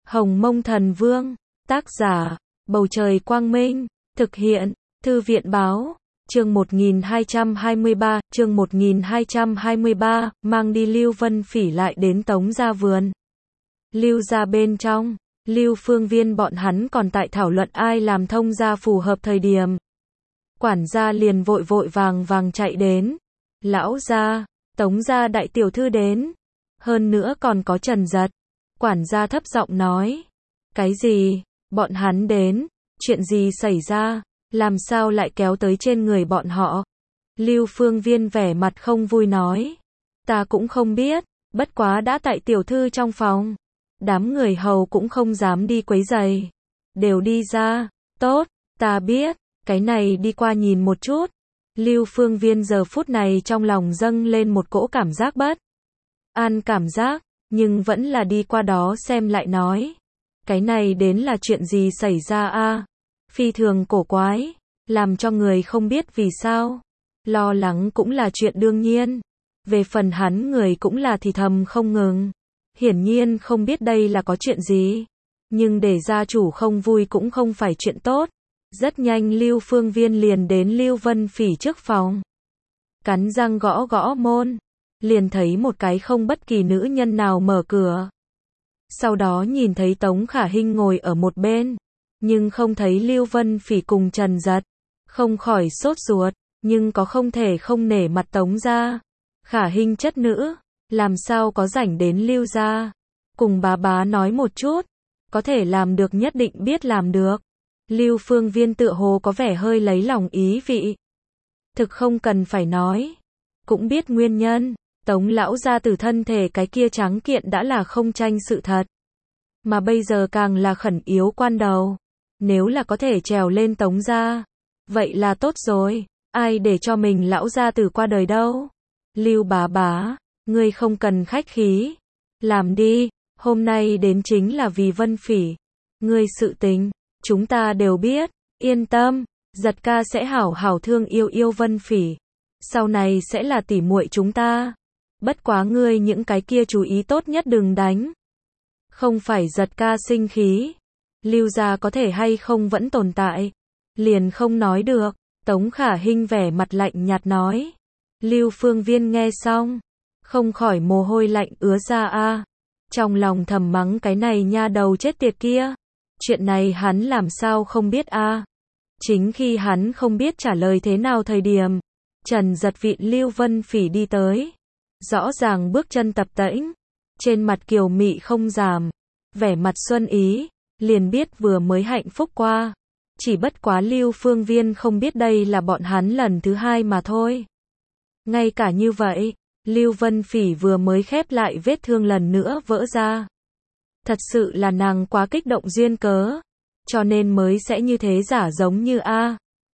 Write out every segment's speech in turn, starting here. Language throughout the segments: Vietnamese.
Hồng Mông Thần Vương, tác giả, Bầu Trời Quang Minh, thực hiện, Thư viện Báo, chương 1223, mang đi Lưu Vân Phỉ lại đến Tống gia vườn. Lưu gia bên trong, Lưu Phương Viên bọn hắn còn tại thảo luận ai làm thông gia phù hợp thời điểm. Quản gia liền vội vội vàng chạy đến. Lão gia, Tống gia đại tiểu thư đến. Hơn nữa còn có Trần Giật. Quản gia thấp giọng nói. Cái gì? Bọn hắn đến? Chuyện gì xảy ra? Làm sao lại kéo tới trên người bọn họ? Lưu Phương Viên vẻ mặt không vui nói. Ta cũng không biết, bất quá đã tại tiểu thư trong phòng. Đám người hầu cũng không dám đi quấy rầy. Đều đi ra. Tốt, ta biết, cái này đi qua nhìn một chút. Lưu Phương Viên giờ phút này trong lòng dâng lên một cỗ cảm giác bất an cảm giác, nhưng vẫn là đi qua đó xem lại nói. Cái này đến là chuyện gì xảy ra a? Phi thường cổ quái, làm cho người không biết vì sao. Lo lắng cũng là chuyện đương nhiên. Về phần hắn người cũng là thì thầm không ngừng. Hiển nhiên không biết đây là có chuyện gì. Nhưng để gia chủ không vui cũng không phải chuyện tốt. Rất nhanh Lưu Phương Viên liền đến Lưu Vân Phỉ trước phòng. Cắn răng gõ gõ môn. Liền thấy một cái không bất kỳ nữ nhân nào mở cửa. Sau đó nhìn thấy Tống Khả Hinh ngồi ở một bên. Nhưng không thấy Lưu Vân Phỉ cùng Trần Giật. Không khỏi sốt ruột. Nhưng có không thể không nể mặt Tống gia. Khả Hinh chất nữ. Làm sao có rảnh đến Lưu gia. Cùng bá nói một chút. Có thể làm được nhất định biết làm được. Lưu Phương Viên tựa hồ có vẻ hơi lấy lòng ý vị. Thực không cần phải nói. Cũng biết nguyên nhân. Tống lão gia tử thân thể cái kia trắng kiện đã là không tranh sự thật. Mà bây giờ càng là khẩn yếu quan đầu. Nếu là có thể trèo lên Tống gia. Vậy là tốt rồi. Ai để cho mình lão gia tử qua đời đâu. Lưu bá, ngươi không cần khách khí. Làm đi, hôm nay đến chính là vì Vân Phỉ. Ngươi sự tình, chúng ta đều biết, yên tâm, Giật ca sẽ hảo hảo thương yêu Vân Phỉ. Sau này sẽ là tỉ muội chúng ta. Bất quá ngươi những cái kia chú ý tốt nhất đừng đánh. Không phải Giật ca sinh khí. Lưu gia có thể hay không vẫn tồn tại. Liền không nói được. Tống Khả Hinh vẻ mặt lạnh nhạt nói. Lưu Phương Viên nghe xong. Không khỏi mồ hôi lạnh ứa ra a. Trong lòng thầm mắng cái này nha đầu chết tiệt kia. Chuyện này hắn làm sao không biết a. Chính khi hắn không biết trả lời thế nào thời điểm. Trần Giật vịn Lưu Vân Phỉ đi tới. Rõ ràng bước chân tập tễnh. Trên mặt kiều mị không giảm. Vẻ mặt xuân ý. Liền biết vừa mới hạnh phúc qua. Chỉ bất quá Lưu Phương Viên không biết đây là bọn hắn lần thứ hai mà thôi. Ngay cả như vậy, Lưu Vân Phỉ vừa mới khép lại vết thương lần nữa vỡ ra. Thật sự là nàng quá kích động duyên cớ. Cho nên mới sẽ như thế giả giống như a.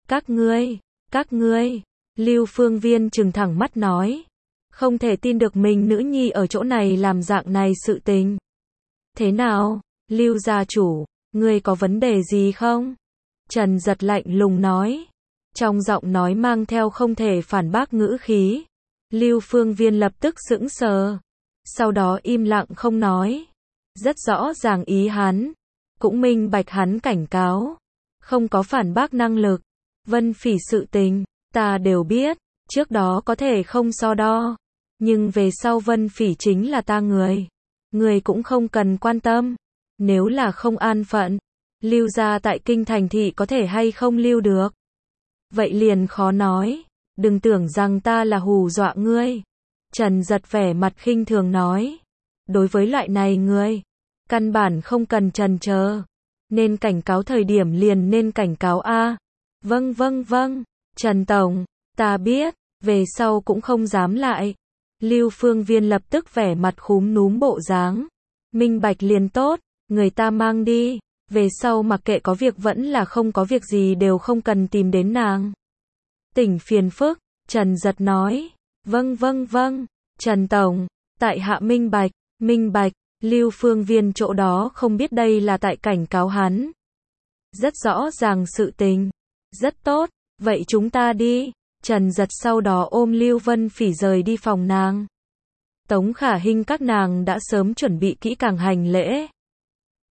Các ngươi. Lưu Phương Viên trừng thẳng mắt nói. Không thể tin được mình nữ nhi ở chỗ này làm dạng này sự tình. Thế nào, Lưu gia chủ, ngươi có vấn đề gì không? Trần Giật lạnh lùng nói. Trong giọng nói mang theo không thể phản bác ngữ khí. Lưu Phương Viên lập tức sững sờ. Sau đó im lặng không nói. Rất rõ ràng ý hắn. Cũng minh bạch hắn cảnh cáo. Không có phản bác năng lực. Vân Phỉ sự tình, ta đều biết. Trước đó có thể không so đo. Nhưng về sau Vân Phỉ chính là ta người. Người cũng không cần quan tâm. Nếu là không an phận. Lưu gia tại kinh thành thị có thể hay không lưu được. Vậy liền khó nói. Đừng tưởng rằng ta là hù dọa ngươi. Trần Giật vẻ mặt khinh thường nói. Đối với loại này ngươi, căn bản không cần chần chờ. Nên cảnh cáo thời điểm liền nên cảnh cáo a. Vâng. Trần Tổng, ta biết, về sau cũng không dám lại. Lưu Phương Viên lập tức vẻ mặt khúm núm bộ dáng. Minh bạch liền tốt, người ta mang đi. Về sau mặc kệ có việc vẫn là không có việc gì đều không cần tìm đến nàng. Tỉnh phiền phức, Trần Giật nói. Vâng. Trần Tổng, tại hạ minh bạch, Lưu Phương Viên chỗ đó không biết đây là tại cảnh cáo hắn. Rất rõ ràng sự tình. Rất tốt, vậy chúng ta đi. Trần Giật sau đó ôm Lưu Vân Phỉ rời đi phòng nàng. Tống Khả Hinh các nàng đã sớm chuẩn bị kỹ càng hành lễ.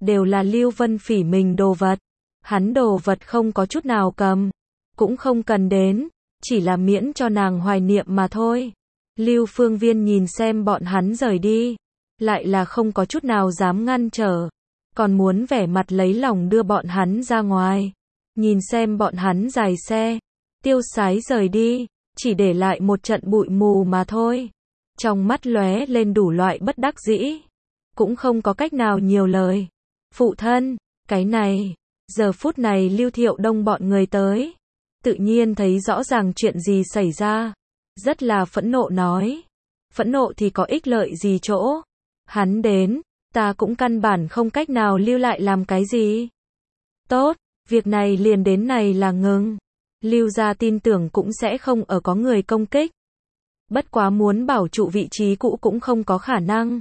đều là Lưu Vân Phỉ mình đồ vật. Hắn đồ vật không có chút nào cầm, cũng không cần đến, chỉ là miễn cho nàng hoài niệm mà thôi. Lưu Phương Viên nhìn xem bọn hắn rời đi, lại là không có chút nào dám ngăn trở, còn muốn vẻ mặt lấy lòng đưa bọn hắn ra ngoài. Nhìn xem bọn hắn dài xe, tiêu sái rời đi, chỉ để lại một trận bụi mù mà thôi. Trong mắt lóe lên đủ loại bất đắc dĩ, cũng không có cách nào nhiều lời. Phụ thân, cái này, giờ phút này Lưu Thiệu Đông bọn người tới, tự nhiên thấy rõ ràng chuyện gì xảy ra, rất là phẫn nộ nói. Phẫn nộ thì có ích lợi gì chỗ? Hắn đến, ta cũng căn bản không cách nào lưu lại làm cái gì. Tốt, việc này liền đến này là ngừng. Lưu gia tin tưởng cũng sẽ không ở có người công kích. Bất quá muốn bảo trụ vị trí cũ cũng không có khả năng.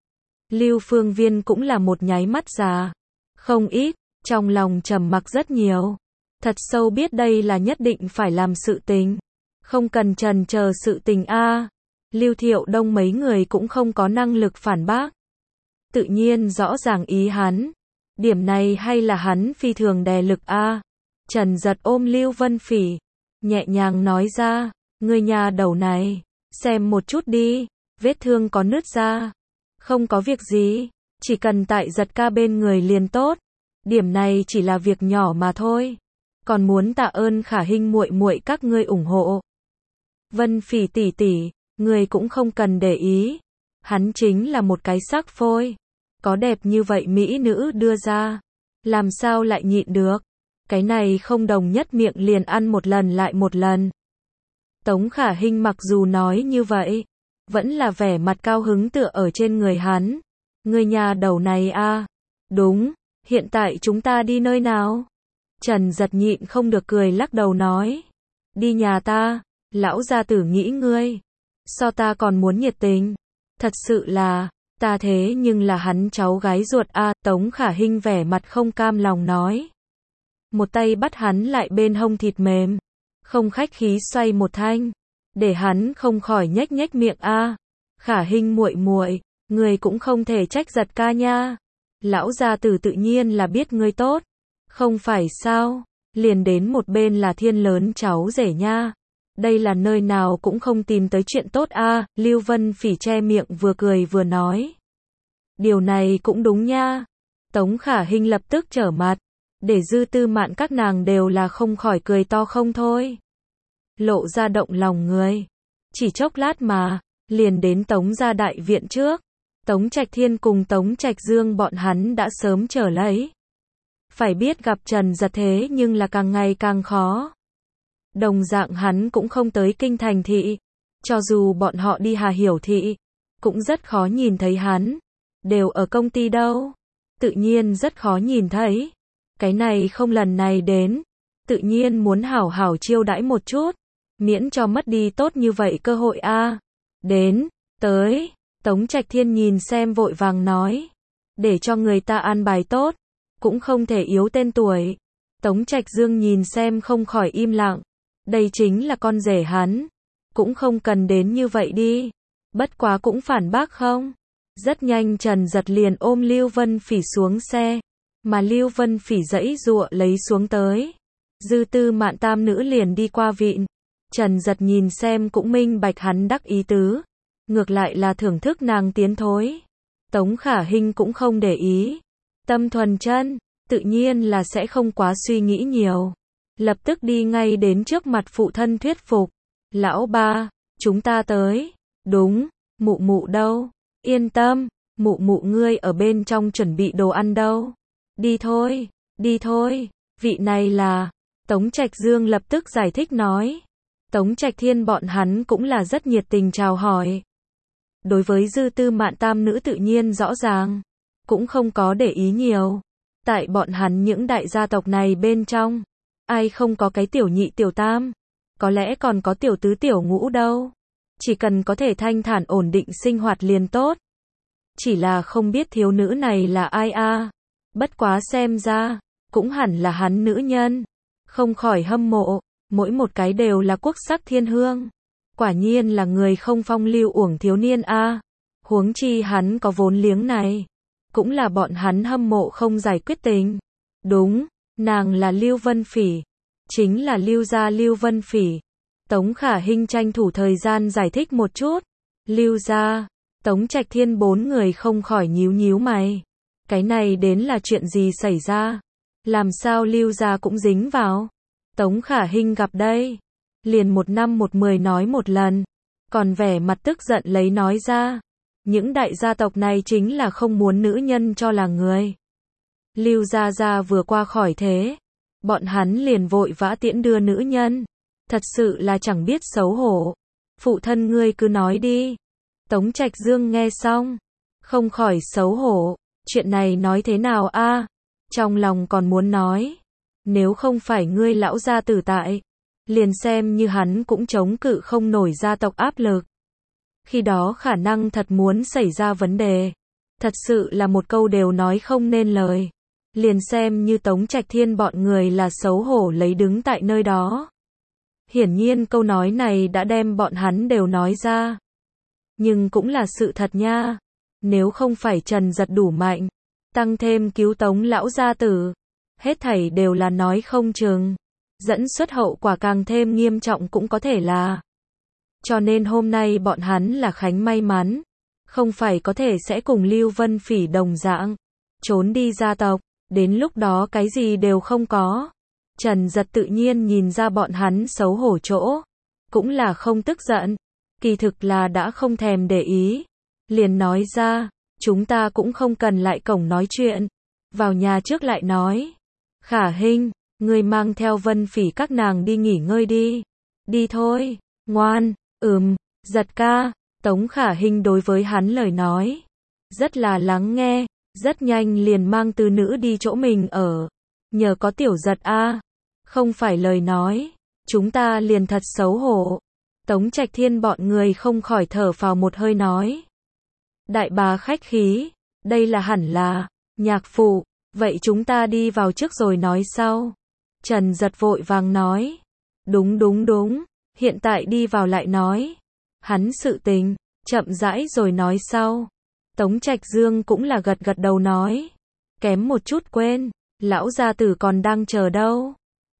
Lưu Phương Viên cũng là một nháy mắt già, không ít, trong lòng trầm mặc rất nhiều. Thật sâu biết đây là nhất định phải làm sự tình. Không cần chần chờ sự tình a. Lưu Thiệu Đông mấy người cũng không có năng lực phản bác. Tự nhiên rõ ràng ý hắn. Điểm này hay là hắn phi thường đè lực a. Trần Giật ôm Lưu Vân Phỉ, nhẹ nhàng nói ra, ngươi nhà đầu này, xem một chút đi, vết thương có nứt ra. Không có việc gì, chỉ cần tại Giật ca bên người liền tốt. Điểm này chỉ là việc nhỏ mà thôi. Còn muốn tạ ơn Khả Hinh muội muội các ngươi ủng hộ. Vân Phỉ tỷ tỷ, ngươi cũng không cần để ý. Hắn chính là một cái sắc phôi. Có đẹp như vậy mỹ nữ đưa ra, làm sao lại nhịn được? Cái này không đồng nhất miệng liền ăn một lần lại một lần. Tống Khả Hinh mặc dù nói như vậy, vẫn là vẻ mặt cao hứng tựa ở trên người hắn. Người nhà đầu này a, đúng, hiện tại chúng ta đi nơi nào? Trần Giật nhịn không được cười lắc đầu nói. Đi nhà ta, lão gia tử nghĩ ngươi. So ta còn muốn nhiệt tình. Thật sự là, ta thế nhưng là hắn cháu gái ruột a. Tống Khả Hinh vẻ mặt không cam lòng nói. Một tay bắt hắn lại bên hông thịt mềm, không khách khí xoay một thanh, để hắn không khỏi nhếch nhếch miệng a. Khả Hinh muội muội, ngươi cũng không thể trách Giật ca nha. Lão gia tử tự nhiên là biết ngươi tốt, không phải sao? Liền đến một bên là thiên lớn cháu rể nha. Đây là nơi nào cũng không tìm tới chuyện tốt a. Lưu Vân Phỉ che miệng vừa cười vừa nói. Điều này cũng đúng nha. Tống Khả Hinh lập tức trở mặt, để Dư Tư Mạn các nàng đều là không khỏi cười to không thôi. Lộ ra động lòng người. Chỉ chốc lát mà, liền đến Tống gia đại viện trước. Tống Trạch Thiên cùng Tống Trạch Dương bọn hắn đã sớm trở lấy. Phải biết gặp Trần Giật thế nhưng là càng ngày càng khó. Đồng dạng hắn cũng không tới kinh thành thị. Cho dù bọn họ đi Hà Hiểu thị, cũng rất khó nhìn thấy hắn. Đều ở công ty đâu. Tự nhiên rất khó nhìn thấy. Cái này không lần này đến. Tự nhiên muốn hảo hảo chiêu đãi một chút. Miễn cho mất đi tốt như vậy cơ hội a. Đến, tới. Tống Trạch Thiên nhìn xem vội vàng nói. Để cho người ta an bài tốt. Cũng không thể yếu tên tuổi. Tống Trạch Dương nhìn xem không khỏi im lặng. Đây chính là con rể hắn. Cũng không cần đến như vậy đi. Bất quá cũng phản bác không. Rất nhanh Trần Giật liền ôm Lưu Vân Phỉ xuống xe. Mà Lưu Vân Phỉ giãy giụa lấy xuống tới. Dư Tư Mạn tam nữ liền đi qua vịn. Trần Giật nhìn xem cũng minh bạch hắn đắc ý tứ. Ngược lại là thưởng thức nàng tiến thối. Tống Khả Hinh cũng không để ý. Tâm thuần chân, tự nhiên là sẽ không quá suy nghĩ nhiều. Lập tức đi ngay đến trước mặt phụ thân thuyết phục. Lão ba, chúng ta tới. Đúng, mụ mụ đâu? Yên tâm, mụ mụ ngươi ở bên trong chuẩn bị đồ ăn đâu. Đi thôi, vị này là... Tống Trạch Dương lập tức giải thích nói. Tống Trạch Thiên bọn hắn cũng là rất nhiệt tình chào hỏi. Đối với Dư Tư Mạn tam nữ tự nhiên rõ ràng, cũng không có để ý nhiều. Tại bọn hắn những đại gia tộc này bên trong, ai không có cái tiểu nhị tiểu tam, có lẽ còn có tiểu tứ tiểu ngũ đâu. Chỉ cần có thể thanh thản ổn định sinh hoạt liền tốt. Chỉ là không biết thiếu nữ này là ai a. Bất quá xem ra, cũng hẳn là hắn nữ nhân. Không khỏi hâm mộ, mỗi một cái đều là quốc sắc thiên hương. Quả nhiên là người không phong lưu uổng thiếu niên a. Huống chi hắn có vốn liếng này. cũng là bọn hắn hâm mộ không giải quyết tình. Đúng, nàng là Lưu Vân Phỉ, chính là Lưu gia Lưu Vân Phỉ. Tống Khả Hinh tranh thủ thời gian giải thích một chút. Lưu gia, Tống Trạch Thiên bốn người không khỏi nhíu nhíu mày. Cái này đến là chuyện gì xảy ra? Làm sao Lưu gia cũng dính vào? Tống Khả Hinh gặp đây, liền 1 năm 1 10 nói một lần, còn vẻ mặt tức giận lấy nói ra. Những đại gia tộc này chính là không muốn nữ nhân cho là người. Lưu gia gia vừa qua khỏi thế, bọn hắn liền vội vã tiễn đưa nữ nhân. Thật sự là chẳng biết xấu hổ. Phụ thân ngươi cứ nói đi. Tống Trạch Dương nghe xong, không khỏi xấu hổ. Chuyện này nói thế nào a? Trong lòng còn muốn nói, nếu không phải ngươi lão gia tử tại, liền xem như hắn cũng chống cự không nổi gia tộc áp lực. Khi đó khả năng thật muốn xảy ra vấn đề. Thật sự là một câu đều nói không nên lời. Liền xem như Tống Trạch Thiên bọn người là xấu hổ lấy đứng tại nơi đó. Hiển nhiên câu nói này đã đem bọn hắn đều nói ra. Nhưng cũng là sự thật nha. Nếu không phải Trần Giật đủ mạnh, tăng thêm cứu Tống lão gia tử, hết thảy đều là nói không chừng. Dẫn xuất hậu quả càng thêm nghiêm trọng cũng có thể là. Cho nên hôm nay bọn hắn là khánh may mắn, không phải có thể sẽ cùng Lưu Vân Phỉ đồng dạng, trốn đi gia tộc, đến lúc đó cái gì đều không có. Trần Giật tự nhiên nhìn ra bọn hắn xấu hổ chỗ, cũng là không tức giận, kỳ thực là đã không thèm để ý. Liền nói ra, chúng ta cũng không cần lại cổng nói chuyện, vào nhà trước lại nói. Khả Hinh, ngươi mang theo Vân Phỉ các nàng đi nghỉ ngơi đi. Đi thôi, ngoan, Giật ca. Tống Khả Hinh đối với hắn lời nói, rất là lắng nghe, rất nhanh liền mang từ nữ đi chỗ mình ở. Nhờ có Tiểu Giật a, không phải lời nói, chúng ta liền thật xấu hổ. Tống Trạch Thiên bọn người không khỏi thở phào một hơi nói. Đại bá khách khí, đây là hẳn là, nhạc phụ, vậy chúng ta đi vào trước rồi nói sau. Trần Giật vội vàng nói. Đúng, hiện tại đi vào lại nói. Hắn sự tình, chậm rãi rồi nói sau. Tống Trạch Dương cũng là gật gật đầu nói. Kém một chút quên, lão gia tử còn đang chờ đâu.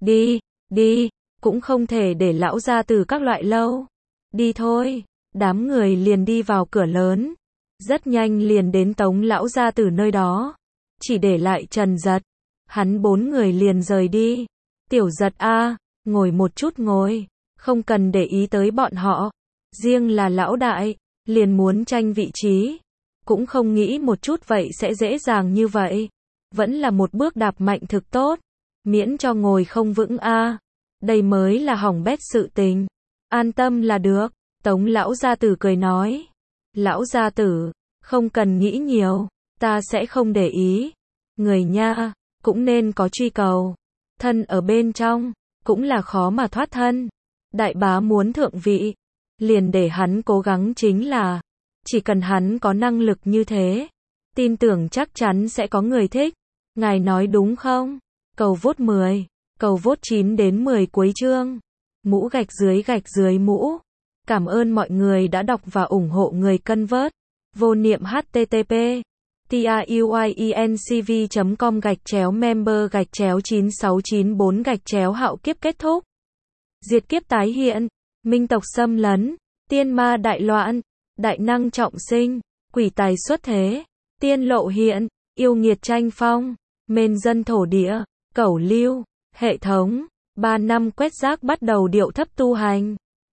Đi, cũng không thể để lão gia tử các loại lâu. Đi thôi, đám người liền đi vào cửa lớn. Rất nhanh liền đến Tống lão gia tử nơi đó. Chỉ để lại Trần Giật. Hắn 4 người liền rời đi. Tiểu Giật a, ngồi một chút ngồi, không cần để ý tới bọn họ. Riêng là lão đại, liền muốn tranh vị trí. Cũng không nghĩ một chút vậy sẽ dễ dàng như vậy. Vẫn là một bước đạp mạnh thực tốt. Miễn cho ngồi không vững a. Đây mới là hỏng bét sự tình. An tâm là được. Tống lão gia tử cười nói. Lão gia tử, không cần nghĩ nhiều, ta sẽ không để ý. Người nha, cũng nên có truy cầu. Thân ở bên trong, cũng là khó mà thoát thân. Đại bá muốn thượng vị, liền để hắn cố gắng chính là, chỉ cần hắn có năng lực như thế, tin tưởng chắc chắn sẽ có người thích. Ngài nói đúng không? Cầu vote 10, cầu vote 9 đến 10 cuối chương. Mũ gạch dưới mũ. Cảm ơn mọi người đã đọc và ủng hộ người cân vớt. Vô niệm http truyencv.com/member/9694 hạo kiếp kết thúc. Diệt kiếp tái hiện, minh tộc xâm lấn, tiên ma đại loạn, đại năng trọng sinh, quỷ tài xuất thế, tiên lộ hiện, yêu nghiệt tranh phong, mên dân thổ địa, cẩu lưu, hệ thống, 3 năm quét rác bắt đầu điệu thấp tu hành.